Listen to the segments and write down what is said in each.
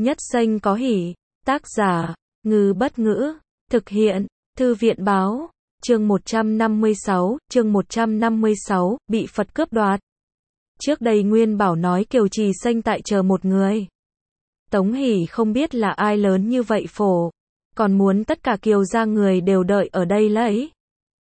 Nhất Xanh có hỷ. Tác giả, Ngư Bất Ngữ. Thực hiện, Thư viện Báo. Chương 156, bị Phật cướp đoạt. Trước đây Nguyên Bảo nói Kiều Trì Xanh tại chờ một người. Tống Hỷ không biết là ai lớn như vậy phổ, còn muốn tất cả Kiều gia người đều đợi ở đây lấy.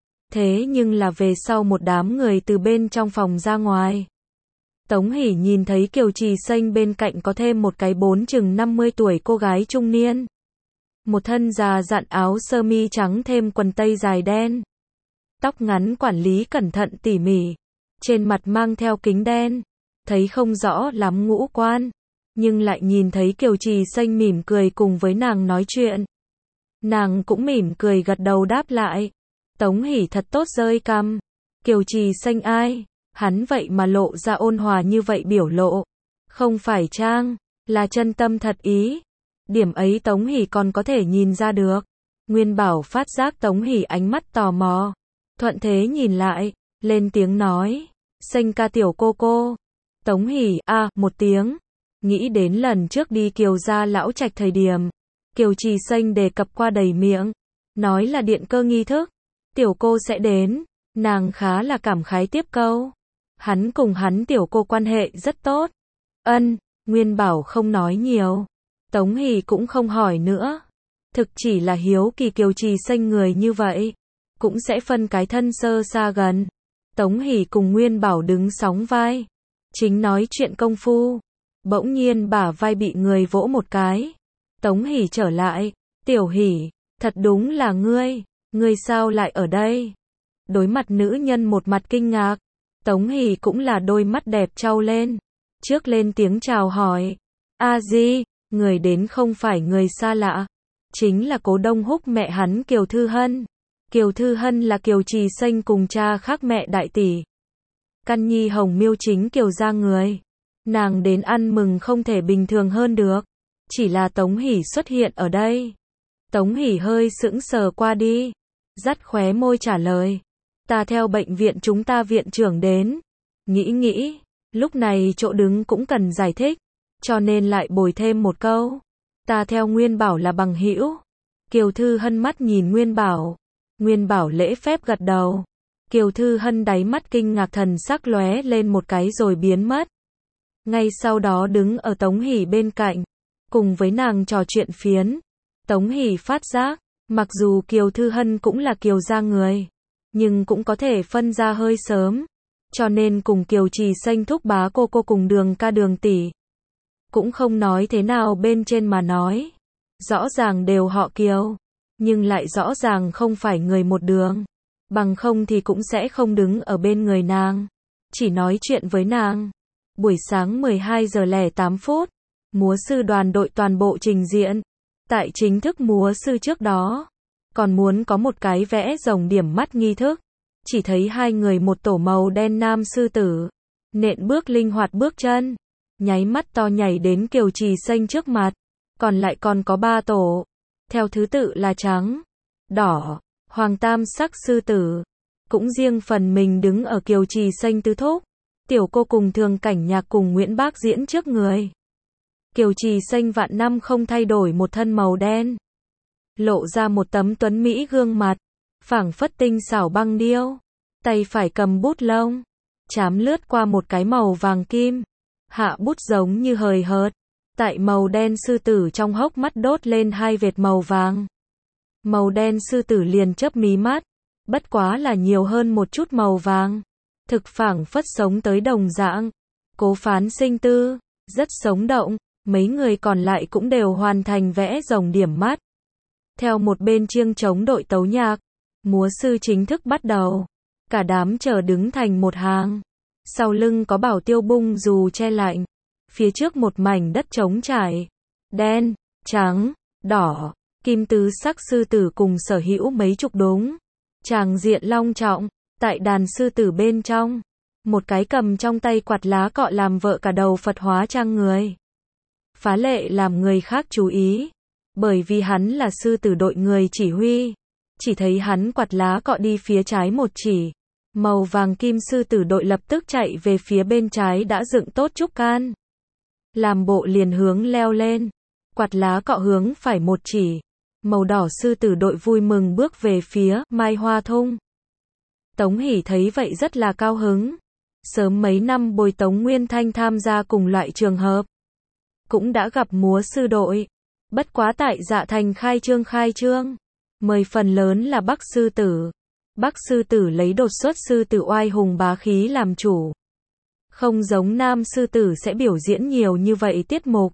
Thế nhưng là về sau một đám người từ bên trong phòng ra ngoài. Tống Hỷ nhìn thấy Kiều Trì Xanh bên cạnh có thêm một cái chừng 50 tuổi cô gái trung niên. Một thân già dặn áo sơ mi trắng thêm quần tây dài đen. Tóc ngắn quản lý cẩn thận tỉ mỉ. Trên mặt mang theo kính đen. Thấy không rõ lắm ngũ quan. Nhưng lại nhìn thấy Kiều Trì Xanh mỉm cười cùng với nàng nói chuyện. Nàng cũng mỉm cười gật đầu đáp lại. Tống Hỷ thật tốt rơi cằm. Kiều Trì Xanh ai? Hắn vậy mà lộ ra ôn hòa như vậy biểu lộ. Không phải trang, là chân tâm thật ý. Điểm ấy Tống Hỷ còn có thể nhìn ra được. Nguyên Bảo phát giác Tống Hỷ ánh mắt tò mò. Thuận thế nhìn lại, lên tiếng nói. Xanh ca tiểu cô. Tống Hỷ, một tiếng. Nghĩ đến lần trước đi Kiều gia lão trạch thời điểm. Kiều Trì Xanh đề cập qua đầy miệng. Nói là điện cơ nghi thức. Tiểu cô sẽ đến. Nàng khá là cảm khái tiếp câu. Hắn cùng hắn tiểu cô quan hệ rất tốt. Nguyên Bảo không nói nhiều. Tống Hỷ cũng không hỏi nữa. Thực chỉ là hiếu kỳ Kiều Trì Xanh người như vậy. Cũng sẽ phân cái thân sơ xa gần. Tống Hỷ cùng Nguyên Bảo đứng sóng vai. Chính nói chuyện công phu. Bỗng nhiên bả vai bị người vỗ một cái. Tống Hỷ trở lại. Tiểu Hỷ, thật đúng là ngươi. Ngươi sao lại ở đây? Đối mặt nữ nhân một mặt kinh ngạc. Tống Hỷ cũng là đôi mắt đẹp trao lên. Trước lên tiếng chào hỏi. Di, người đến không phải người xa lạ. Chính là Cố Đông Húc mẹ hắn Kiều Thư Hân. Kiều Thư Hân là Kiều Trì Xanh cùng cha khác mẹ đại tỷ. Căn nhi hồng miêu chính Kiều gia người. Nàng đến ăn mừng không thể bình thường hơn được. Chỉ là Tống Hỷ xuất hiện ở đây. Tống Hỷ hơi sững sờ qua đi. Dắt khóe môi trả lời. Ta theo bệnh viện chúng ta viện trưởng đến. Nghĩ, lúc này chỗ đứng cũng cần giải thích. Cho nên lại bồi thêm một câu. Ta theo Nguyên Bảo là bằng hữu. Kiều Thư Hân mắt nhìn Nguyên Bảo. Nguyên Bảo lễ phép gật đầu. Kiều Thư Hân đáy mắt kinh ngạc thần sắc lóe lên một cái rồi biến mất. Ngay sau đó đứng ở Tống Hỷ bên cạnh. Cùng với nàng trò chuyện phiến. Tống Hỷ phát giác. Mặc dù Kiều Thư Hân cũng là Kiều gia người. Nhưng cũng có thể phân ra hơi sớm. Cho nên cùng Kiều Trì Xanh thúc bá cô cùng Đường ca Đường tỷ. Cũng không nói thế nào bên trên mà nói. Rõ ràng đều họ Kiều. Nhưng lại rõ ràng không phải người một đường. Bằng không thì cũng sẽ không đứng ở bên người nàng. Chỉ nói chuyện với nàng. Buổi sáng 12:08. Múa sư đoàn đội toàn bộ trình diễn. Tại chính thức múa sư trước đó. Còn muốn có một cái vẽ rồng điểm mắt nghi thức. Chỉ thấy hai người một tổ màu đen nam sư tử. Nện bước linh hoạt bước chân. Nháy mắt to nhảy đến Kiều Trì Xanh trước mặt. Còn lại còn có 3 tổ. Theo thứ tự là trắng, đỏ, hoàng tam sắc sư tử. Cũng riêng phần mình đứng ở Kiều Trì Xanh tứ thúc. Tiểu cô cùng Thường Cảnh Nhạc cùng Nguyễn Bác diễn trước người. Kiều Trì Xanh vạn năm không thay đổi một thân màu đen. Lộ ra một tấm tuấn mỹ gương mặt. Phảng phất tinh xảo băng điêu. Tay phải cầm bút lông. Chám lướt qua một cái màu vàng kim. Hạ bút giống như hời hợt. Tại màu đen sư tử trong hốc mắt đốt lên 2 vệt màu vàng. Màu đen sư tử liền chớp mí mắt. Bất quá là nhiều hơn một chút màu vàng. Thực phảng phất sống tới đồng dạng. Cố Phán Sinh tư. Rất sống động. Mấy người còn lại cũng đều hoàn thành vẽ rồng điểm mắt. Theo một bên chiêng trống đội tấu nhạc. Múa sư chính thức bắt đầu. Cả đám chờ đứng thành một hàng. Sau lưng có bảo tiêu bung dù che lạnh. Phía trước một mảnh đất trống trải. Đen, trắng, đỏ, kim tứ sắc sư tử cùng sở hữu mấy chục đống. Tràng diện long trọng. Tại đàn sư tử bên trong. Một cái cầm trong tay quạt lá cọ làm vợ cả đầu Phật hóa trang người. Phá lệ làm người khác chú ý. Bởi vì hắn là sư tử đội người chỉ huy. Chỉ thấy hắn quạt lá cọ đi phía trái một chỉ. Màu vàng kim sư tử đội lập tức chạy về phía bên trái đã dựng tốt trúc can. Làm bộ liền hướng leo lên. quạt lá cọ hướng phải một chỉ. Màu đỏ sư tử đội vui mừng bước về phía Mai Hoa Thung. Tống Hỷ thấy vậy rất là cao hứng. Sớm mấy năm bồi Tống Nguyên Thanh tham gia cùng loại trường hợp. Cũng đã gặp múa sư đội. Bất quá tại Dạ Thành khai trương. Mời phần lớn là Bắc sư tử. Bắc sư tử lấy đột xuất sư tử oai hùng bá khí làm chủ. Không giống Nam sư tử sẽ biểu diễn nhiều như vậy tiết mục.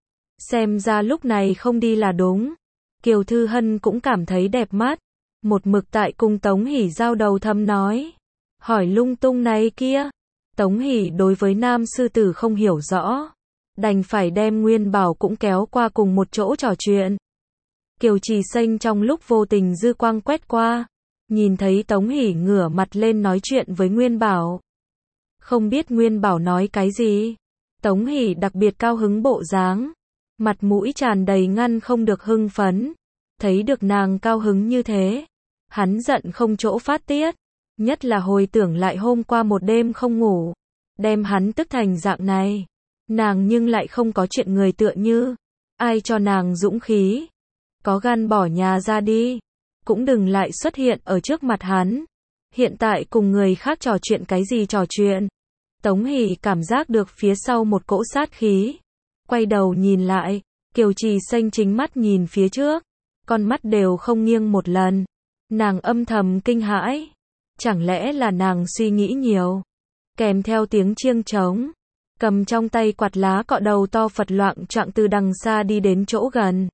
Xem ra lúc này không đi là đúng. Kiều Thư Hân cũng cảm thấy đẹp mắt. Một mực tại cùng Tống Hỷ giao đầu thầm nói. Hỏi lung tung này kia. Tống Hỷ đối với Nam sư tử không hiểu rõ. Đành phải đem Nguyên Bảo cũng kéo qua cùng một chỗ trò chuyện. Kiều Trì Xanh trong lúc vô tình dư quang quét qua. Nhìn thấy Tống Hỷ ngửa mặt lên nói chuyện với Nguyên Bảo. Không biết Nguyên Bảo nói cái gì. Tống Hỷ đặc biệt cao hứng bộ dáng. Mặt mũi tràn đầy ngăn không được hưng phấn. Thấy được nàng cao hứng như thế. Hắn giận không chỗ phát tiết. Nhất là hồi tưởng lại hôm qua một đêm không ngủ. Đem hắn tức thành dạng này. Nàng nhưng lại không có chuyện người tựa như. Ai cho nàng dũng khí. Có gan bỏ nhà ra đi. Cũng đừng lại xuất hiện ở trước mặt hắn. Hiện tại cùng người khác trò chuyện cái gì trò chuyện. Tống Hỷ cảm giác được phía sau một cỗ sát khí. Quay đầu nhìn lại. Kiều Trì Xanh chính mắt nhìn phía trước. Con mắt đều không nghiêng một lần. Nàng âm thầm kinh hãi. Chẳng lẽ là nàng suy nghĩ nhiều. Kèm theo tiếng chiêng trống. Cầm trong tay quạt lá cọ đầu to Phật loạng choạng từ đằng xa đi đến chỗ gần.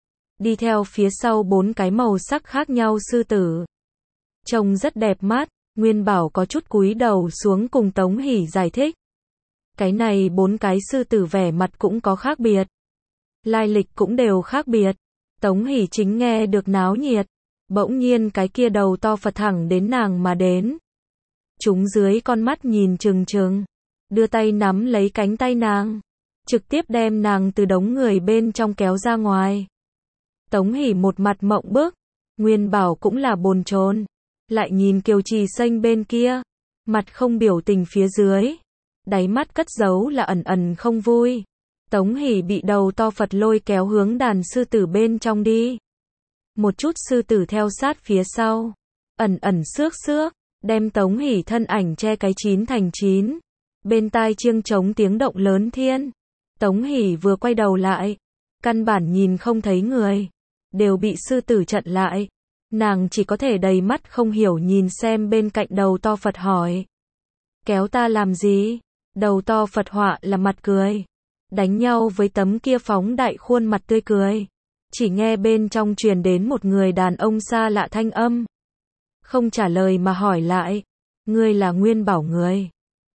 Đi theo phía sau 4 cái màu sắc khác nhau sư tử. Trông rất đẹp mắt. Nguyên Bảo có chút cúi đầu xuống cùng Tống Hỷ giải thích. Cái này 4 cái sư tử vẻ mặt cũng có khác biệt. Lai lịch cũng đều khác biệt. Tống Hỷ chính nghe được náo nhiệt. Bỗng nhiên cái kia đầu to Phật thẳng đến nàng mà đến. Chúng dưới con mắt nhìn trừng. Đưa tay nắm lấy cánh tay nàng. Trực tiếp đem nàng từ đống người bên trong kéo ra ngoài. Tống Hỷ một mặt mộng bức. Nguyên Bảo cũng là bồn chồn. Lại nhìn Kiều Trì Xanh bên kia. Mặt không biểu tình phía dưới. Đáy mắt cất giấu là ẩn không vui. Tống Hỷ bị đầu to Phật lôi kéo hướng đàn sư tử bên trong đi. Một chút sư tử theo sát phía sau. Ẩn xước. Đem Tống Hỷ thân ảnh che cái 9 thành 9. Bên tai chiêng trống tiếng động lớn thiên. Tống Hỷ vừa quay đầu lại. Căn bản nhìn không thấy người. Đều bị sư tử chặn lại. Nàng chỉ có thể đầy mắt không hiểu nhìn xem bên cạnh đầu to Phật hỏi. Kéo ta làm gì? Đầu to Phật họa là mặt cười. Đánh nhau với tấm kia phóng đại khuôn mặt tươi cười. Chỉ nghe bên trong truyền đến một người đàn ông xa lạ thanh âm. Không trả lời mà hỏi lại. Ngươi là Nguyên Bảo người.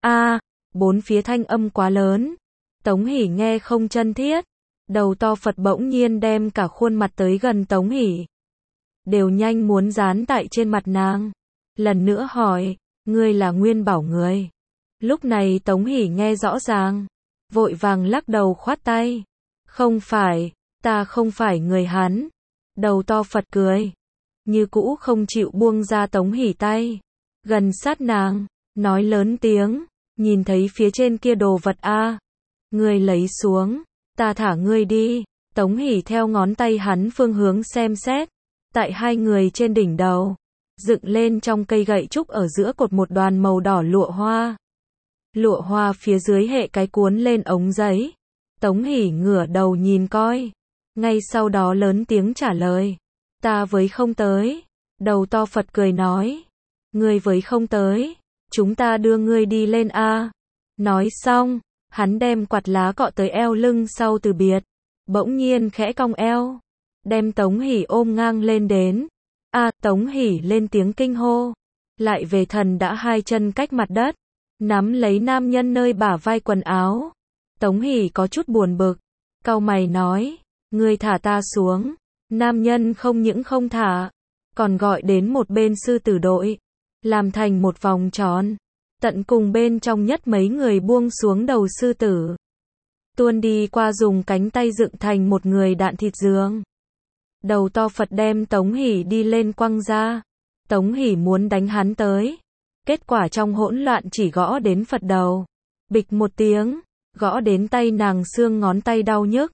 Bốn phía thanh âm quá lớn. Tống Hỷ nghe không chân thiết. Đầu to Phật bỗng nhiên đem cả khuôn mặt tới gần Tống Hỷ. Đều nhanh muốn dán tại trên mặt nàng. Lần nữa hỏi. Ngươi là Nguyên Bảo người. Lúc này Tống Hỷ nghe rõ ràng. Vội vàng lắc đầu khoát tay. Không phải. Ta không phải người hắn. Đầu to Phật cười. Như cũ không chịu buông ra Tống Hỷ tay. Gần sát nàng. Nói lớn tiếng. Nhìn thấy phía trên kia đồ vật Ngươi lấy xuống. Ta thả ngươi đi. Tống Hỷ theo ngón tay hắn phương hướng xem xét. Tại hai người trên đỉnh đầu. Dựng lên trong cây gậy trúc ở giữa cột một đoàn màu đỏ lụa hoa. Lụa hoa phía dưới hệ cái cuốn lên ống giấy. Tống Hỷ ngửa đầu nhìn coi. Ngay sau đó lớn tiếng trả lời. Ta với không tới. Đầu to Phật cười nói. Ngươi với không tới. Chúng ta đưa ngươi đi lên Nói xong, hắn đem quạt lá cọ tới eo lưng sau từ biệt. Bỗng nhiên khẽ cong eo. Đem Tống Hỷ ôm ngang lên đến. Tống Hỷ lên tiếng kinh hô. Lại về thần đã hai chân cách mặt đất. Nắm lấy nam nhân nơi bả vai quần áo. Tống Hỷ có chút buồn bực. Cau mày nói. Ngươi thả ta xuống. Nam nhân không những không thả. Còn gọi đến một bên sư tử đội. Làm thành một vòng tròn. Tận cùng bên trong nhất mấy người buông xuống đầu sư tử. Tuôn đi qua dùng cánh tay dựng thành một người đạn thịt giường. Đầu to Phật đem Tống Hỷ đi lên quăng ra. Tống Hỷ muốn đánh hắn tới. Kết quả trong hỗn loạn chỉ gõ đến Phật đầu. Bịch một tiếng. Gõ đến tay nàng xương ngón tay đau nhức.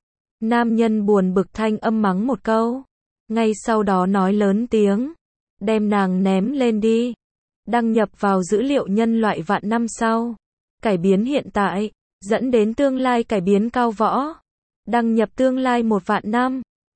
Nam nhân buồn bực thanh âm mắng một câu. Ngay sau đó nói lớn tiếng. Đem nàng ném lên đi. Đăng nhập vào dữ liệu nhân loại vạn năm sau. Cải biến hiện tại. Dẫn đến tương lai cải biến cao võ. Đăng nhập tương lai 1 vạn năm.